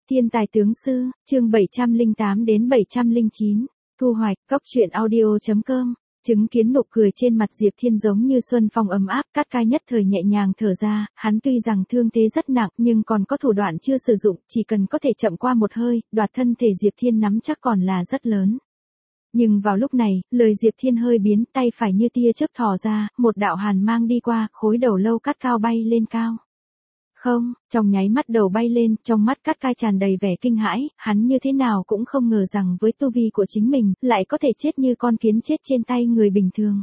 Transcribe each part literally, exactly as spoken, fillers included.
Thiên tài tướng sư, chương bảy trăm lẻ tám đến bảy trăm lẻ chín, thu hoạch, cóc truyện audio chấm com. Chứng kiến nụ cười trên mặt Diệp Thiên giống như xuân phong ấm áp, Cát Cai nhất thời nhẹ nhàng thở ra, hắn tuy rằng thương thế rất nặng nhưng còn có thủ đoạn chưa sử dụng, chỉ cần có thể chậm qua một hơi, đoạt thân thể Diệp Thiên nắm chắc còn là rất lớn. Nhưng vào lúc này, lời Diệp Thiên hơi biến, tay phải như tia chớp thò ra, một đạo hàn mang đi qua, khối đầu lâu Cát Cao bay lên cao. Không, trong nháy mắt đầu bay lên, trong mắt Cát Cai tràn đầy vẻ kinh hãi, hắn như thế nào cũng không ngờ rằng với tu vi của chính mình, lại có thể chết như con kiến chết trên tay người bình thường.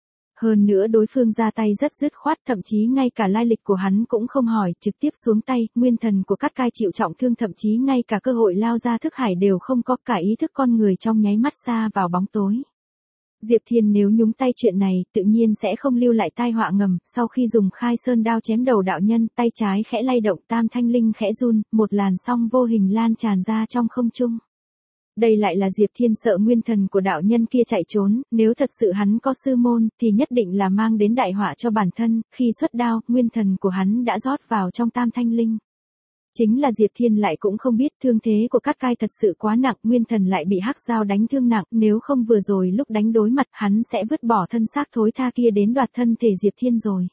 Hơn nữa đối phương ra tay rất dứt khoát, thậm chí ngay cả lai lịch của hắn cũng không hỏi, trực tiếp xuống tay, nguyên thần của Cát Cai chịu trọng thương, thậm chí ngay cả cơ hội lao ra thức hải đều không có, cả ý thức con người trong nháy mắt xa vào bóng tối. Diệp Thiên nếu nhúng tay chuyện này, tự nhiên sẽ không lưu lại tai họa ngầm, sau khi dùng khai sơn đao chém đầu đạo nhân, tay trái khẽ lay động, tam thanh linh khẽ run, một làn sóng vô hình lan tràn ra trong không trung. Đây lại là Diệp Thiên sợ nguyên thần của đạo nhân kia chạy trốn, nếu thật sự hắn có sư môn, thì nhất định là mang đến đại họa cho bản thân, khi xuất đao, nguyên thần của hắn đã rót vào trong tam thanh linh. Chính là Diệp Thiên lại cũng không biết thương thế của Cát Cai thật sự quá nặng, nguyên thần lại bị hắc dao đánh thương nặng, nếu không vừa rồi lúc đánh đối mặt hắn sẽ vứt bỏ thân xác thối tha kia đến đoạt thân thể Diệp Thiên rồi.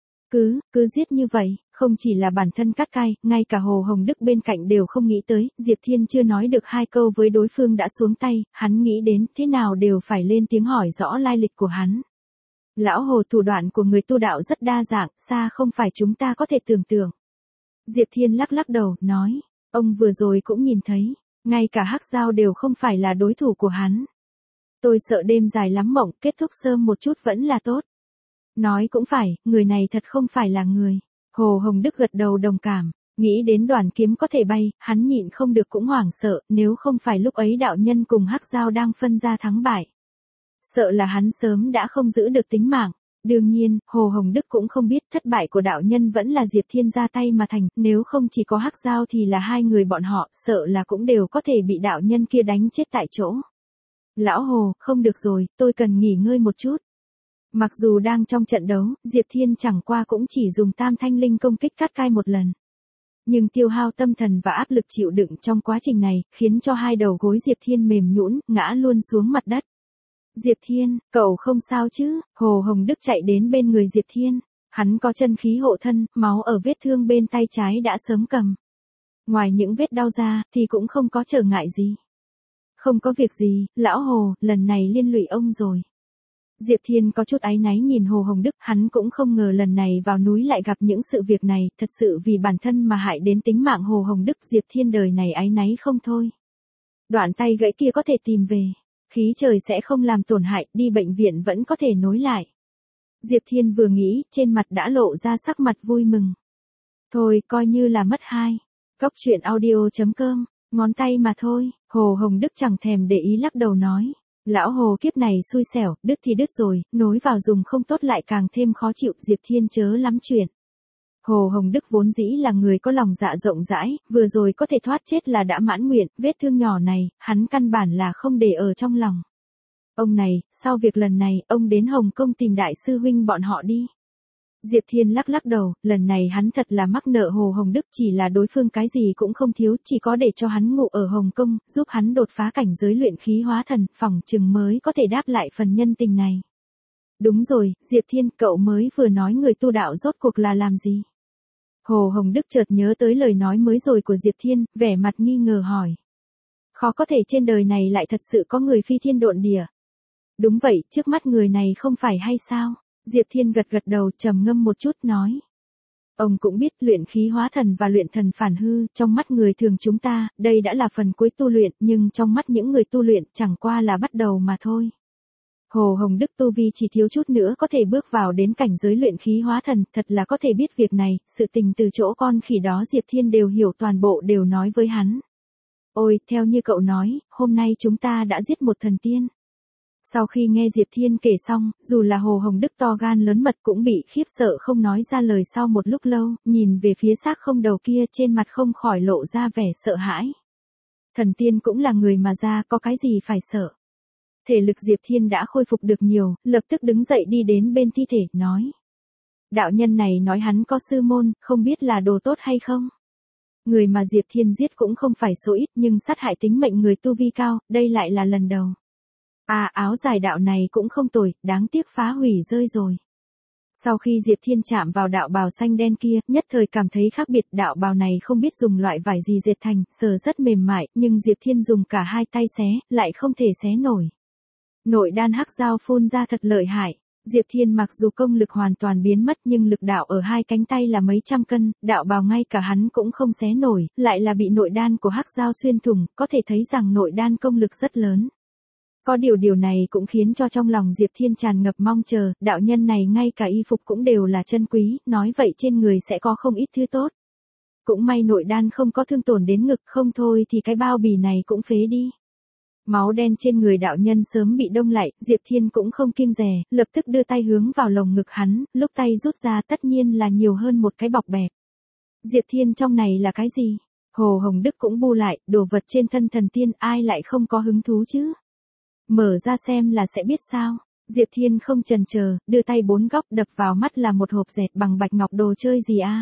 Cứ, cứ giết như vậy, không chỉ là bản thân Cát Cai, ngay cả Hồ Hồng Đức bên cạnh đều không nghĩ tới, Diệp Thiên chưa nói được hai câu với đối phương đã xuống tay, hắn nghĩ đến thế nào đều phải lên tiếng hỏi rõ lai lịch của hắn. Lão Hồ, thủ đoạn của người tu đạo rất đa dạng, xa không phải chúng ta có thể tưởng tượng. Diệp Thiên lắc lắc đầu, nói, ông vừa rồi cũng nhìn thấy, ngay cả hắc dao đều không phải là đối thủ của hắn. Tôi sợ đêm dài lắm mộng, kết thúc sớm một chút vẫn là tốt. Nói cũng phải, người này thật không phải là người. Hồ Hồng Đức gật đầu đồng cảm, nghĩ đến đoàn kiếm có thể bay, hắn nhịn không được cũng hoảng sợ, nếu không phải lúc ấy đạo nhân cùng hắc dao đang phân ra thắng bại. Sợ là hắn sớm đã không giữ được tính mạng. Đương nhiên, Hồ Hồng Đức cũng không biết thất bại của đạo nhân vẫn là Diệp Thiên ra tay mà thành, nếu không chỉ có hắc dao thì là hai người bọn họ, sợ là cũng đều có thể bị đạo nhân kia đánh chết tại chỗ. Lão Hồ, không được rồi, tôi cần nghỉ ngơi một chút. Mặc dù đang trong trận đấu, Diệp Thiên chẳng qua cũng chỉ dùng tam thanh linh công kích Cát Cai một lần. Nhưng tiêu hao tâm thần và áp lực chịu đựng trong quá trình này, khiến cho hai đầu gối Diệp Thiên mềm nhũn, ngã luôn xuống mặt đất. Diệp Thiên, cậu không sao chứ? Hồ Hồng Đức chạy đến bên người Diệp Thiên. Hắn có chân khí hộ thân, máu ở vết thương bên tay trái đã sớm cầm. Ngoài những vết đau ra, thì cũng không có trở ngại gì. Không có việc gì, lão Hồ, lần này liên lụy ông rồi. Diệp Thiên có chút áy náy nhìn Hồ Hồng Đức, hắn cũng không ngờ lần này vào núi lại gặp những sự việc này, thật sự vì bản thân mà hại đến tính mạng Hồ Hồng Đức, Diệp Thiên đời này áy náy không thôi. Đoạn tay gãy kia có thể tìm về. Khí trời sẽ không làm tổn hại, đi bệnh viện vẫn có thể nối lại. Diệp Thiên vừa nghĩ, trên mặt đã lộ ra sắc mặt vui mừng. Thôi, coi như là mất hai. Cóc truyện audio chấm com, ngón tay mà thôi, Hồ Hồng Đức chẳng thèm để ý lắc đầu nói. Lão Hồ, kiếp này xui xẻo, đứt thì đứt rồi, nối vào dùng không tốt lại càng thêm khó chịu, Diệp Thiên chớ lắm chuyện. Hồ Hồng Đức vốn dĩ là người có lòng dạ rộng rãi, vừa rồi có thể thoát chết là đã mãn nguyện, vết thương nhỏ này, hắn căn bản là không để ở trong lòng. Ông này, sau việc lần này, ông đến Hồng Kông tìm đại sư huynh bọn họ đi. Diệp Thiên lắc lắc đầu, lần này hắn thật là mắc nợ Hồ Hồng Đức, chỉ là đối phương cái gì cũng không thiếu, chỉ có để cho hắn ngủ ở Hồng Kông, giúp hắn đột phá cảnh giới luyện khí hóa thần, phỏng chừng mới có thể đáp lại phần nhân tình này. Đúng rồi, Diệp Thiên, cậu mới vừa nói người tu đạo rốt cuộc là làm gì? Hồ Hồng Đức chợt nhớ tới lời nói mới rồi của Diệp Thiên, vẻ mặt nghi ngờ hỏi. Khó có thể trên đời này lại thật sự có người phi thiên độn địa. Đúng vậy, trước mắt người này không phải hay sao? Diệp Thiên gật gật đầu, trầm ngâm một chút nói. Ông cũng biết luyện khí hóa thần và luyện thần phản hư, trong mắt người thường chúng ta, đây đã là phần cuối tu luyện, nhưng trong mắt những người tu luyện chẳng qua là bắt đầu mà thôi. Hồ Hồng Đức tu vi chỉ thiếu chút nữa có thể bước vào đến cảnh giới luyện khí hóa thần, thật là có thể biết việc này, sự tình từ chỗ con khỉ đó Diệp Thiên đều hiểu toàn bộ đều nói với hắn. Ôi, theo như cậu nói, hôm nay chúng ta đã giết một thần tiên. Sau khi nghe Diệp Thiên kể xong, dù là Hồ Hồng Đức to gan lớn mật cũng bị khiếp sợ không nói ra lời, sau một lúc lâu, nhìn về phía xác không đầu kia trên mặt không khỏi lộ ra vẻ sợ hãi. Thần tiên cũng là người mà ra, có cái gì phải sợ. Thể lực Diệp Thiên đã khôi phục được nhiều, lập tức đứng dậy đi đến bên thi thể, nói. Đạo nhân này nói hắn có sư môn, không biết là đồ tốt hay không? Người mà Diệp Thiên giết cũng không phải số ít nhưng sát hại tính mệnh người tu vi cao, đây lại là lần đầu. À, áo dài đạo này cũng không tồi, đáng tiếc phá hủy rơi rồi. Sau khi Diệp Thiên chạm vào đạo bào xanh đen kia, nhất thời cảm thấy khác biệt, đạo bào này không biết dùng loại vải gì dệt thành, sờ rất mềm mại, nhưng Diệp Thiên dùng cả hai tay xé, lại không thể xé nổi. Nội đan hắc dao phun ra thật lợi hại. Diệp Thiên mặc dù công lực hoàn toàn biến mất nhưng lực đạo ở hai cánh tay là mấy trăm cân, đạo bào ngay cả hắn cũng không xé nổi, lại là bị nội đan của hắc dao xuyên thủng, có thể thấy rằng nội đan công lực rất lớn. Có điều điều này cũng khiến cho trong lòng Diệp Thiên tràn ngập mong chờ, đạo nhân này ngay cả y phục cũng đều là chân quý, nói vậy trên người sẽ có không ít thứ tốt. Cũng may nội đan không có thương tổn đến ngực, không thôi thì cái bao bì này cũng phế đi. Máu đen trên người đạo nhân sớm bị đông lại, Diệp Thiên cũng không kiêng dè, lập tức đưa tay hướng vào lồng ngực hắn, lúc tay rút ra tất nhiên là nhiều hơn một cái bọc bẹp. Diệp Thiên trong này là cái gì? Hồ Hồng Đức cũng bu lại, đồ vật trên thân thần tiên ai lại không có hứng thú chứ? Mở ra xem là sẽ biết sao. Diệp Thiên không chần chờ, đưa tay bốn góc đập vào mắt là một hộp dệt bằng bạch ngọc, đồ chơi gì a? À?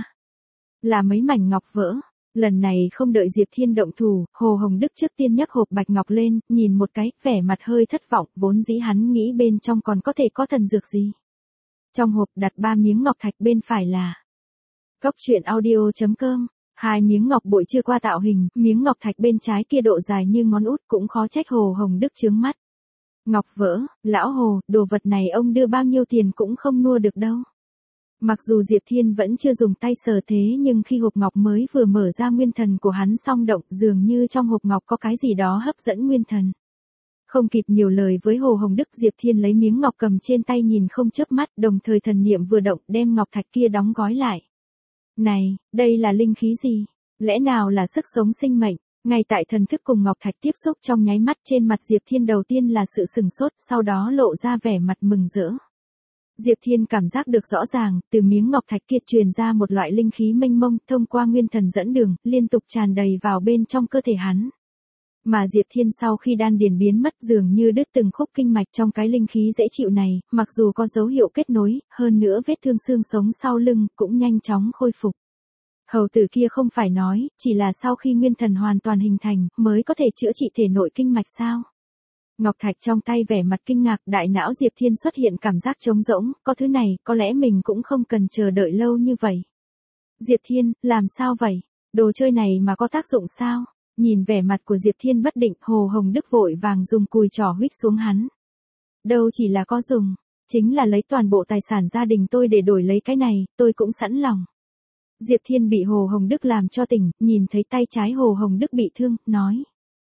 Là mấy mảnh ngọc vỡ. Lần này không đợi Diệp Thiên động thủ, Hồ Hồng Đức trước tiên nhấc hộp bạch ngọc lên, nhìn một cái, vẻ mặt hơi thất vọng, vốn dĩ hắn nghĩ bên trong còn có thể có thần dược gì. Trong hộp đặt ba miếng ngọc thạch, bên phải là cốc truyện audio chấm com, hai miếng ngọc bội chưa qua tạo hình, miếng ngọc thạch bên trái kia độ dài như ngón út, cũng khó trách Hồ Hồng Đức chướng mắt. Ngọc vỡ, lão Hồ, đồ vật này ông đưa bao nhiêu tiền cũng không mua được đâu. Mặc dù Diệp Thiên vẫn chưa dùng tay sờ thế nhưng khi hộp ngọc mới vừa mở ra nguyên thần của hắn song động, dường như trong hộp ngọc có cái gì đó hấp dẫn nguyên thần. Không kịp nhiều lời với Hồ Hồng Đức, Diệp Thiên lấy miếng ngọc cầm trên tay nhìn không chớp mắt, đồng thời thần niệm vừa động đem ngọc thạch kia đóng gói lại. Này, đây là linh khí gì? Lẽ nào là sức sống sinh mệnh? Ngay tại thần thức cùng ngọc thạch tiếp xúc trong nháy mắt, trên mặt Diệp Thiên đầu tiên là sự sừng sốt, sau đó lộ ra vẻ mặt mừng rỡ. Diệp Thiên cảm giác được rõ ràng, từ miếng ngọc thạch kia truyền ra một loại linh khí mênh mông, thông qua nguyên thần dẫn đường, liên tục tràn đầy vào bên trong cơ thể hắn. Mà Diệp Thiên sau khi đan điền biến mất dường như đứt từng khúc kinh mạch trong cái linh khí dễ chịu này, mặc dù có dấu hiệu kết nối, hơn nữa vết thương xương sống sau lưng cũng nhanh chóng khôi phục. Hầu tử kia không phải nói, chỉ là sau khi nguyên thần hoàn toàn hình thành, mới có thể chữa trị thể nội kinh mạch sao? Ngọc thạch trong tay vẻ mặt kinh ngạc, đại não Diệp Thiên xuất hiện cảm giác trống rỗng, có thứ này, có lẽ mình cũng không cần chờ đợi lâu như vậy. Diệp Thiên, làm sao vậy? Đồ chơi này mà có tác dụng sao? Nhìn vẻ mặt của Diệp Thiên bất định, Hồ Hồng Đức vội vàng dùng cùi trỏ huých xuống hắn. Đâu chỉ là có dùng, chính là lấy toàn bộ tài sản gia đình tôi để đổi lấy cái này, tôi cũng sẵn lòng. Diệp Thiên bị Hồ Hồng Đức làm cho tỉnh, nhìn thấy tay trái Hồ Hồng Đức bị thương, nói.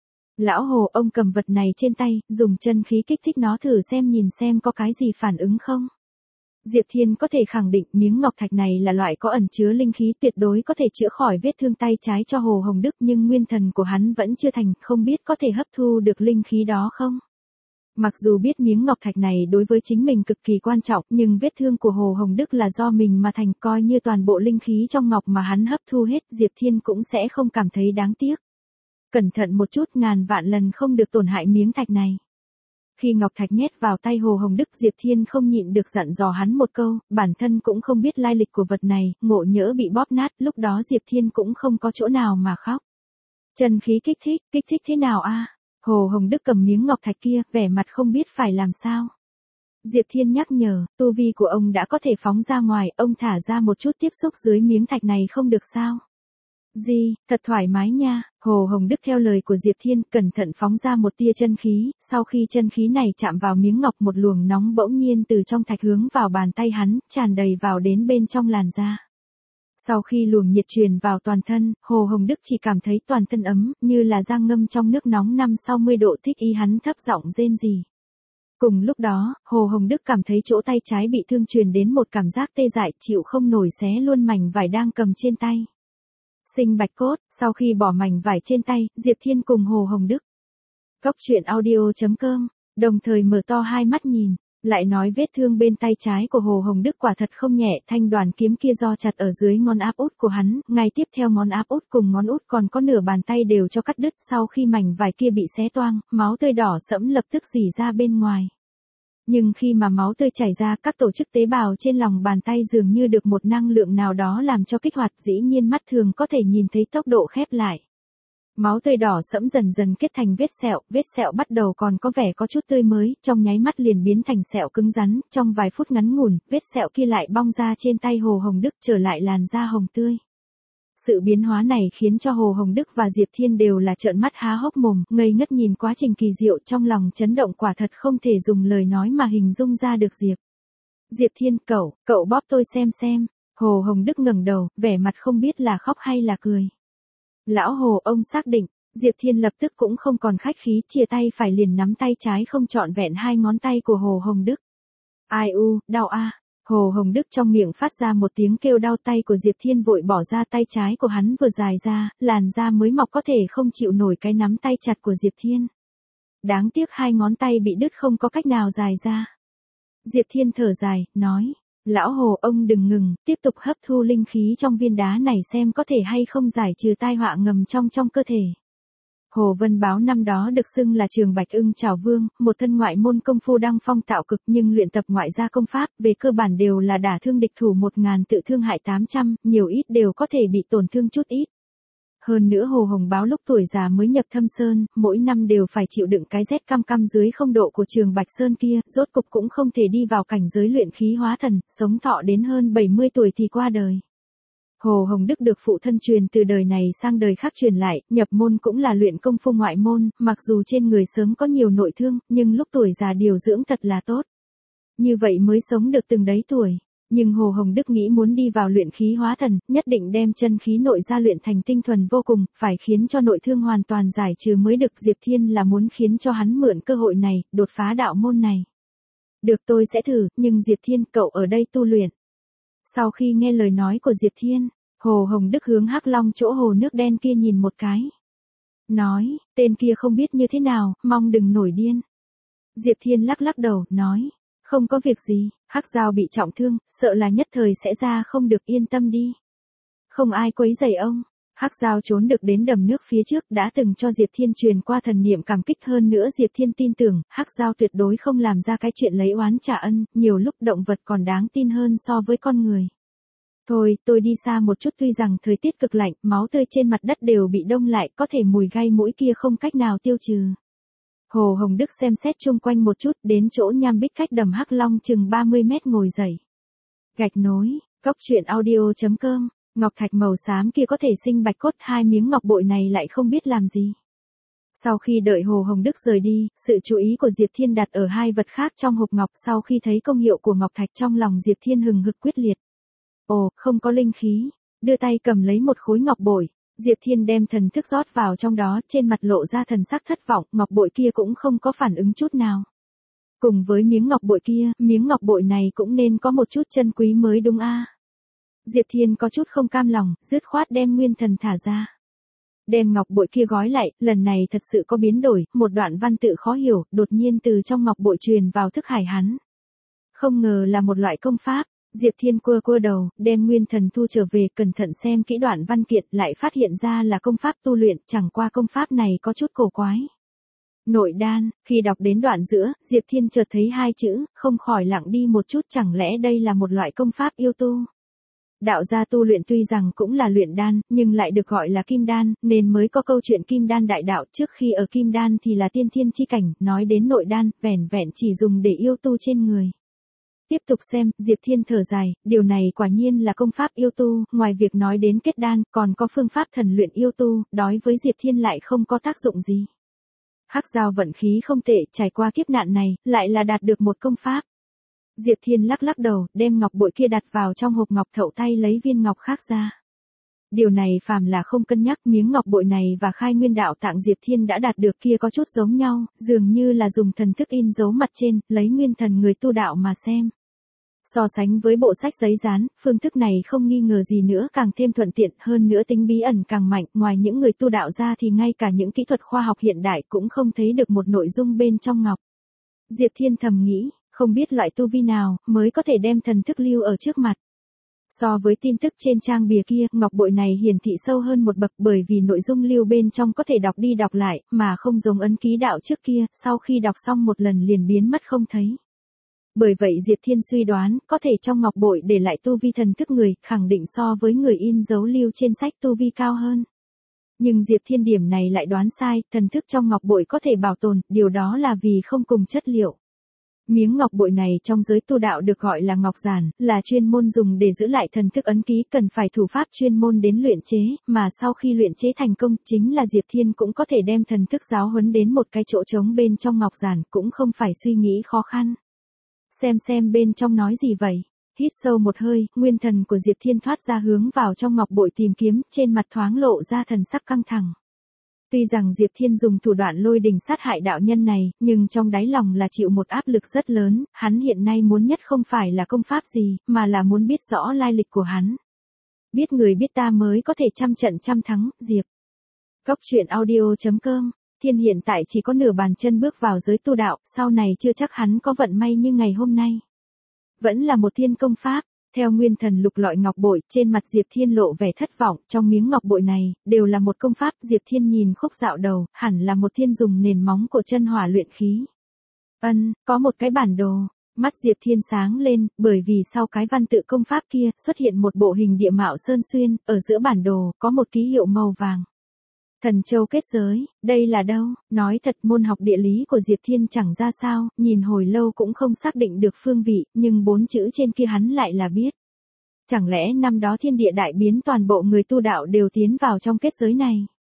Lão Hồ, ông cầm vật này trên tay, dùng chân khí kích thích nó thử xem nhìn xem có cái gì phản ứng không. Diệp Thiên có thể khẳng định miếng ngọc thạch này là loại có ẩn chứa linh khí, tuyệt đối có thể chữa khỏi vết thương tay trái cho Hồ Hồng Đức, nhưng nguyên thần của hắn vẫn chưa thành, không biết có thể hấp thu được linh khí đó không. Mặc dù biết miếng ngọc thạch này đối với chính mình cực kỳ quan trọng, nhưng vết thương của Hồ Hồng Đức là do mình mà thành, coi như toàn bộ linh khí trong ngọc mà hắn hấp thu hết, Diệp Thiên cũng sẽ không cảm thấy đáng tiếc. Cẩn thận một chút, ngàn vạn lần không được tổn hại miếng thạch này. Khi ngọc thạch nhét vào tay Hồ Hồng Đức, Diệp Thiên không nhịn được dặn dò hắn một câu, bản thân cũng không biết lai lịch của vật này, ngộ nhỡ bị bóp nát, lúc đó Diệp Thiên cũng không có chỗ nào mà khóc. Chân khí kích thích, kích thích thế nào a? À? Hồ Hồng Đức cầm miếng ngọc thạch kia, vẻ mặt không biết phải làm sao. Diệp Thiên nhắc nhở, tu vi của ông đã có thể phóng ra ngoài, ông thả ra một chút tiếp xúc dưới miếng thạch này không được sao? Gì, thật thoải mái nha. Hồ Hồng Đức theo lời của Diệp Thiên, cẩn thận phóng ra một tia chân khí, sau khi chân khí này chạm vào miếng ngọc, một luồng nóng bỗng nhiên từ trong thạch hướng vào bàn tay hắn, tràn đầy vào đến bên trong làn da. Sau khi luồng nhiệt truyền vào toàn thân, Hồ Hồng Đức chỉ cảm thấy toàn thân ấm, như là đang ngâm trong nước nóng năm sáu mươi độ, thích ý hắn thấp giọng rên rỉ. Cùng lúc đó, Hồ Hồng Đức cảm thấy chỗ tay trái bị thương truyền đến một cảm giác tê dại, chịu không nổi xé luôn mảnh vải đang cầm trên tay. Sinh bạch cốt, sau khi bỏ mảnh vải trên tay, Diệp Thiên cùng Hồ Hồng Đức. Cốc truyện audio chấm com, đồng thời mở to hai mắt nhìn, lại nói vết thương bên tay trái của Hồ Hồng Đức quả thật không nhẹ, thanh đoàn kiếm kia do chặt ở dưới ngón áp út của hắn, ngay tiếp theo ngón áp út cùng ngón út còn có nửa bàn tay đều cho cắt đứt, sau khi mảnh vải kia bị xé toang, máu tươi đỏ sẫm lập tức rỉ ra bên ngoài. Nhưng khi mà máu tươi chảy ra, các tổ chức tế bào trên lòng bàn tay dường như được một năng lượng nào đó làm cho kích hoạt, dĩ nhiên mắt thường có thể nhìn thấy tốc độ khép lại. Máu tươi đỏ sẫm dần dần kết thành vết sẹo, vết sẹo bắt đầu còn có vẻ có chút tươi mới, trong nháy mắt liền biến thành sẹo cứng rắn, trong vài phút ngắn ngủn, vết sẹo kia lại bong ra trên tay Hồ Hồng Đức trở lại làn da hồng tươi. Sự biến hóa này khiến cho Hồ Hồng Đức và Diệp Thiên đều là trợn mắt há hốc mồm, ngây ngất nhìn quá trình kỳ diệu, trong lòng chấn động quả thật không thể dùng lời nói mà hình dung ra được. Diệp. Diệp Thiên, cậu, cậu bóp tôi xem xem. Hồ Hồng Đức ngẩng đầu, vẻ mặt không biết là khóc hay là cười. Lão Hồ, ông xác định. Diệp Thiên lập tức cũng không còn khách khí, chia tay phải liền nắm tay trái không trọn vẹn hai ngón tay của Hồ Hồng Đức. Ai u, đau a. Hồ Hồng Đức trong miệng phát ra một tiếng kêu đau, tay của Diệp Thiên vội bỏ ra, tay trái của hắn vừa dài ra, làn da mới mọc có thể không chịu nổi cái nắm tay chặt của Diệp Thiên. Đáng tiếc hai ngón tay bị đứt không có cách nào dài ra. Diệp Thiên thở dài, nói, lão Hồ, ông đừng ngừng, tiếp tục hấp thu linh khí trong viên đá này xem có thể hay không giải trừ tai họa ngầm trong trong cơ thể. Hồ Vân Báo năm đó được xưng là Trường Bạch Ưng Trảo Vương, một thân ngoại môn công phu đăng phong tạo cực, nhưng luyện tập ngoại gia công pháp, về cơ bản đều là đả thương địch thủ một ngàn tự thương hại tám trăm, nhiều ít đều có thể bị tổn thương chút ít. Hơn nữa Hồ Hồng Báo lúc tuổi già mới nhập Thâm Sơn, mỗi năm đều phải chịu đựng cái rét căm căm dưới không độ của Trường Bạch Sơn kia, rốt cục cũng không thể đi vào cảnh giới luyện khí hóa thần, sống thọ đến hơn bảy mươi tuổi thì qua đời. Hồ Hồng Đức được phụ thân truyền từ đời này sang đời khác truyền lại, nhập môn cũng là luyện công phu ngoại môn, mặc dù trên người sớm có nhiều nội thương, nhưng lúc tuổi già điều dưỡng thật là tốt. Như vậy mới sống được từng đấy tuổi. Nhưng Hồ Hồng Đức nghĩ muốn đi vào luyện khí hóa thần, nhất định đem chân khí nội ra luyện thành tinh thuần vô cùng, phải khiến cho nội thương hoàn toàn giải trừ mới được. Diệp Thiên là muốn khiến cho hắn mượn cơ hội này, đột phá đạo môn này. Được, tôi sẽ thử, nhưng Diệp Thiên, cậu ở đây tu luyện. Sau khi nghe lời nói của Diệp Thiên, Hồ Hồng Đức hướng Hắc Long chỗ hồ nước đen kia nhìn một cái. Nói, tên kia không biết như thế nào, mong đừng nổi điên. Diệp Thiên lắc lắc đầu, nói, không có việc gì, Hắc Giao bị trọng thương, sợ là nhất thời sẽ ra không được, yên tâm đi. Không ai quấy rầy ông. Hắc Giao trốn được đến đầm nước phía trước, đã từng cho Diệp Thiên truyền qua thần niệm cảm kích, hơn nữa Diệp Thiên tin tưởng, Hắc Giao tuyệt đối không làm ra cái chuyện lấy oán trả ân, nhiều lúc động vật còn đáng tin hơn so với con người. Thôi, tôi đi xa một chút, tuy rằng thời tiết cực lạnh, máu tươi trên mặt đất đều bị đông lại, có thể mùi gai mũi kia không cách nào tiêu trừ. Hồ Hồng Đức xem xét chung quanh một chút, đến chỗ nham bích cách đầm Hắc Long chừng ba mươi mét ngồi dậy. Gạch nối, cốc truyện audio chấm com. Ngọc thạch màu xám kia có thể sinh bạch cốt, hai miếng ngọc bội này lại không biết làm gì. Sau khi đợi Hồ Hồng Đức rời đi, sự chú ý của Diệp Thiên đặt ở hai vật khác trong hộp ngọc, sau khi thấy công hiệu của ngọc thạch trong lòng Diệp Thiên hừng hực quyết liệt. Ồ, không có linh khí, đưa tay cầm lấy một khối ngọc bội, Diệp Thiên đem thần thức rót vào trong đó, trên mặt lộ ra thần sắc thất vọng, ngọc bội kia cũng không có phản ứng chút nào. Cùng với miếng ngọc bội kia, miếng ngọc bội này cũng nên có một chút chân quý mới đúng a. Diệp Thiên có chút không cam lòng, dứt khoát đem nguyên thần thả ra. Đem ngọc bội kia gói lại, lần này thật sự có biến đổi, một đoạn văn tự khó hiểu, đột nhiên từ trong ngọc bội truyền vào thức hải hắn. Không ngờ là một loại công pháp, Diệp Thiên quơ quơ đầu, đem nguyên thần thu trở về, cẩn thận xem kỹ đoạn văn kiện, lại phát hiện ra là công pháp tu luyện, chẳng qua công pháp này có chút cổ quái. Nội đan, khi đọc đến đoạn giữa, Diệp Thiên chợt thấy hai chữ, không khỏi lặng đi một chút, chẳng lẽ đây là một loại công pháp yêu tu? Đạo gia tu luyện tuy rằng cũng là luyện đan, nhưng lại được gọi là kim đan, nên mới có câu chuyện kim đan đại đạo, trước khi ở kim đan thì là tiên thiên chi cảnh, nói đến nội đan, vẻn vẹn chỉ dùng để yêu tu trên người. Tiếp tục xem, Diệp Thiên thở dài, điều này quả nhiên là công pháp yêu tu, ngoài việc nói đến kết đan, còn có phương pháp thần luyện yêu tu, đối với Diệp Thiên lại không có tác dụng gì. Hắc Giao vận khí không tệ, trải qua kiếp nạn này, lại là đạt được một công pháp. Diệp Thiên lắc lắc đầu, đem ngọc bội kia đặt vào trong hộp ngọc, thậu tay lấy viên ngọc khác ra. Điều này phàm là không cân nhắc, miếng ngọc bội này và khai nguyên đạo tạng Diệp Thiên đã đạt được kia có chút giống nhau, dường như là dùng thần thức in dấu mặt trên, lấy nguyên thần người tu đạo mà xem. So sánh với bộ sách giấy dán, phương thức này không nghi ngờ gì nữa càng thêm thuận tiện, hơn nữa tính bí ẩn càng mạnh, ngoài những người tu đạo ra thì ngay cả những kỹ thuật khoa học hiện đại cũng không thấy được một nội dung bên trong ngọc. Diệp Thiên thầm nghĩ, không biết loại tu vi nào mới có thể đem thần thức lưu ở trước mặt. So với tin tức trên trang bìa kia, ngọc bội này hiển thị sâu hơn một bậc, bởi vì nội dung lưu bên trong có thể đọc đi đọc lại, mà không giống ấn ký đạo trước kia, sau khi đọc xong một lần liền biến mất không thấy. Bởi vậy Diệp Thiên suy đoán, có thể trong ngọc bội để lại tu vi thần thức người, khẳng định so với người in dấu lưu trên sách tu vi cao hơn. Nhưng Diệp Thiên điểm này lại đoán sai, thần thức trong ngọc bội có thể bảo tồn, điều đó là vì không cùng chất liệu. Miếng ngọc bội này trong giới tu đạo được gọi là ngọc giản, là chuyên môn dùng để giữ lại thần thức ấn ký, cần phải thủ pháp chuyên môn đến luyện chế, mà sau khi luyện chế thành công, chính là Diệp Thiên cũng có thể đem thần thức giáo huấn đến một cái chỗ trống bên trong ngọc giản, cũng không phải suy nghĩ khó khăn. Xem xem bên trong nói gì vậy. Hít sâu một hơi, nguyên thần của Diệp Thiên thoát ra hướng vào trong ngọc bội tìm kiếm, trên mặt thoáng lộ ra thần sắc căng thẳng. Tuy rằng Diệp Thiên dùng thủ đoạn lôi đình sát hại đạo nhân này, nhưng trong đáy lòng là chịu một áp lực rất lớn, hắn hiện nay muốn nhất không phải là công pháp gì, mà là muốn biết rõ lai lịch của hắn. Biết người biết ta mới có thể trăm trận trăm thắng, Diệp. Cốc truyện audio chấm com. Thiên hiện tại chỉ có nửa bàn chân bước vào giới tu đạo, sau này chưa chắc hắn có vận may như ngày hôm nay. Vẫn là một thiên công pháp. Theo nguyên thần lục lọi ngọc bội, trên mặt Diệp Thiên lộ vẻ thất vọng, trong miếng ngọc bội này, đều là một công pháp. Diệp Thiên nhìn khúc dạo đầu, hẳn là một thiên dùng nền móng của chân hỏa luyện khí. Ân, có một cái bản đồ. Mắt Diệp Thiên sáng lên, bởi vì sau cái văn tự công pháp kia, xuất hiện một bộ hình địa mạo sơn xuyên, ở giữa bản đồ, có một ký hiệu màu vàng. Thần châu kết giới, đây là đâu? Nói thật, môn học địa lý của Diệp Thiên chẳng ra sao, nhìn hồi lâu cũng không xác định được phương vị, nhưng bốn chữ trên kia hắn lại là biết. Chẳng lẽ năm đó thiên địa đại biến, toàn bộ người tu đạo đều tiến vào trong kết giới này?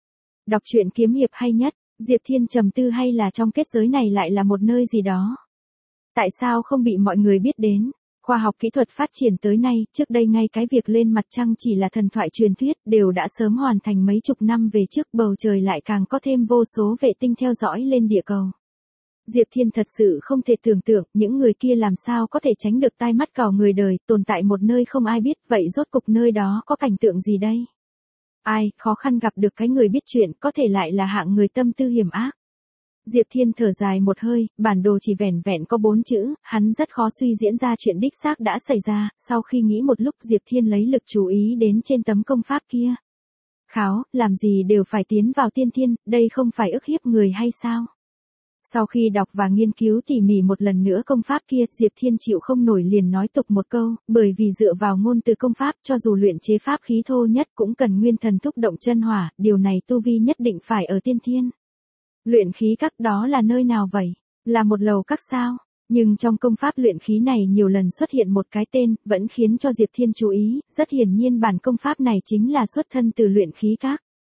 Đọc truyện kiếm hiệp hay nhất, Diệp Thiên trầm tư, hay là trong kết giới này lại là một nơi gì đó? Tại sao không bị mọi người biết đến? Khoa học kỹ thuật phát triển tới nay, trước đây ngay cái việc lên mặt trăng chỉ là thần thoại truyền thuyết, đều đã sớm hoàn thành mấy chục năm về trước, bầu trời lại càng có thêm vô số vệ tinh theo dõi lên địa cầu. Diệp Thiên thật sự không thể tưởng tượng, những người kia làm sao có thể tránh được tai mắt cào người đời, tồn tại một nơi không ai biết, vậy rốt cục nơi đó có cảnh tượng gì đây? Ai, khó khăn gặp được cái người biết chuyện, có thể lại là hạng người tâm tư hiểm ác. Diệp Thiên thở dài một hơi, bản đồ chỉ vẻn vẹn có bốn chữ, hắn rất khó suy diễn ra chuyện đích xác đã xảy ra, sau khi nghĩ một lúc Diệp Thiên lấy lực chú ý đến trên tấm công pháp kia. Kháo, làm gì đều phải tiến vào tiên thiên, đây không phải ức hiếp người hay sao? Sau khi đọc và nghiên cứu tỉ mỉ một lần nữa công pháp kia, Diệp Thiên chịu không nổi liền nói tục một câu, bởi vì dựa vào ngôn từ công pháp, cho dù luyện chế pháp khí thô nhất cũng cần nguyên thần thúc động chân hỏa, điều này tu vi nhất định phải ở tiên thiên. Luyện khí các đó là nơi nào vậy? Là một lầu các sao? Nhưng trong công pháp luyện khí này nhiều lần xuất hiện một cái tên, vẫn khiến cho Diệp Thiên chú ý, rất hiển nhiên bản công pháp này chính là xuất thân từ luyện khí các.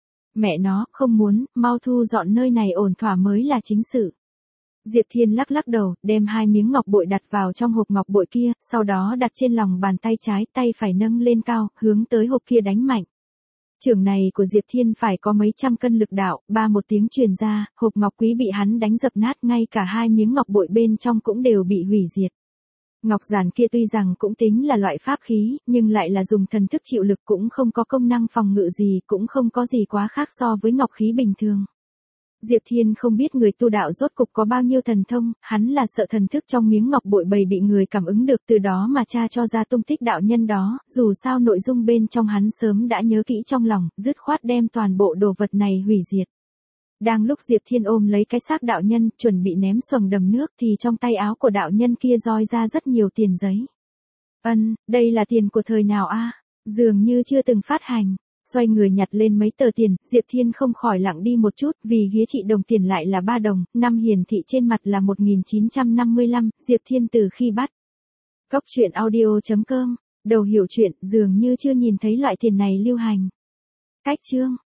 Mẹ nó, không muốn, mau thu dọn nơi này ổn thỏa mới là chính sự. Diệp Thiên lắc lắc đầu, đem hai miếng ngọc bội đặt vào trong hộp ngọc bội kia, sau đó đặt trên lòng bàn tay trái, tay phải nâng lên cao, hướng tới hộp kia đánh mạnh. Trường này của Diệp Thiên phải có mấy trăm cân lực đạo, ba một tiếng truyền ra, hộp ngọc quý bị hắn đánh dập nát, ngay cả hai miếng ngọc bội bên trong cũng đều bị hủy diệt. Ngọc giản kia tuy rằng cũng tính là loại pháp khí, nhưng lại là dùng thần thức chịu lực, cũng không có công năng phòng ngự gì, cũng không có gì quá khác so với ngọc khí bình thường. Diệp Thiên không biết người tu đạo rốt cục có bao nhiêu thần thông, hắn là sợ thần thức trong miếng ngọc bội bầy bị người cảm ứng được, từ đó mà tra cho ra tung tích đạo nhân đó, dù sao nội dung bên trong hắn sớm đã nhớ kỹ trong lòng, dứt khoát đem toàn bộ đồ vật này hủy diệt. Đang lúc Diệp Thiên ôm lấy cái xác đạo nhân, chuẩn bị ném xoằng đầm nước thì trong tay áo của đạo nhân kia roi ra rất nhiều tiền giấy. Ân, đây là tiền của thời nào a? Dường như chưa từng phát hành. Xoay người nhặt lên mấy tờ tiền, Diệp Thiên không khỏi lặng đi một chút, vì ghế trị đồng tiền lại là ba đồng, năm hiển thị trên mặt là một nghìn chín trăm năm mươi lăm, Diệp Thiên từ khi bắt. Cốc truyện audio chấm com, đầu hiểu chuyện, dường như chưa nhìn thấy loại tiền này lưu hành. Cách chương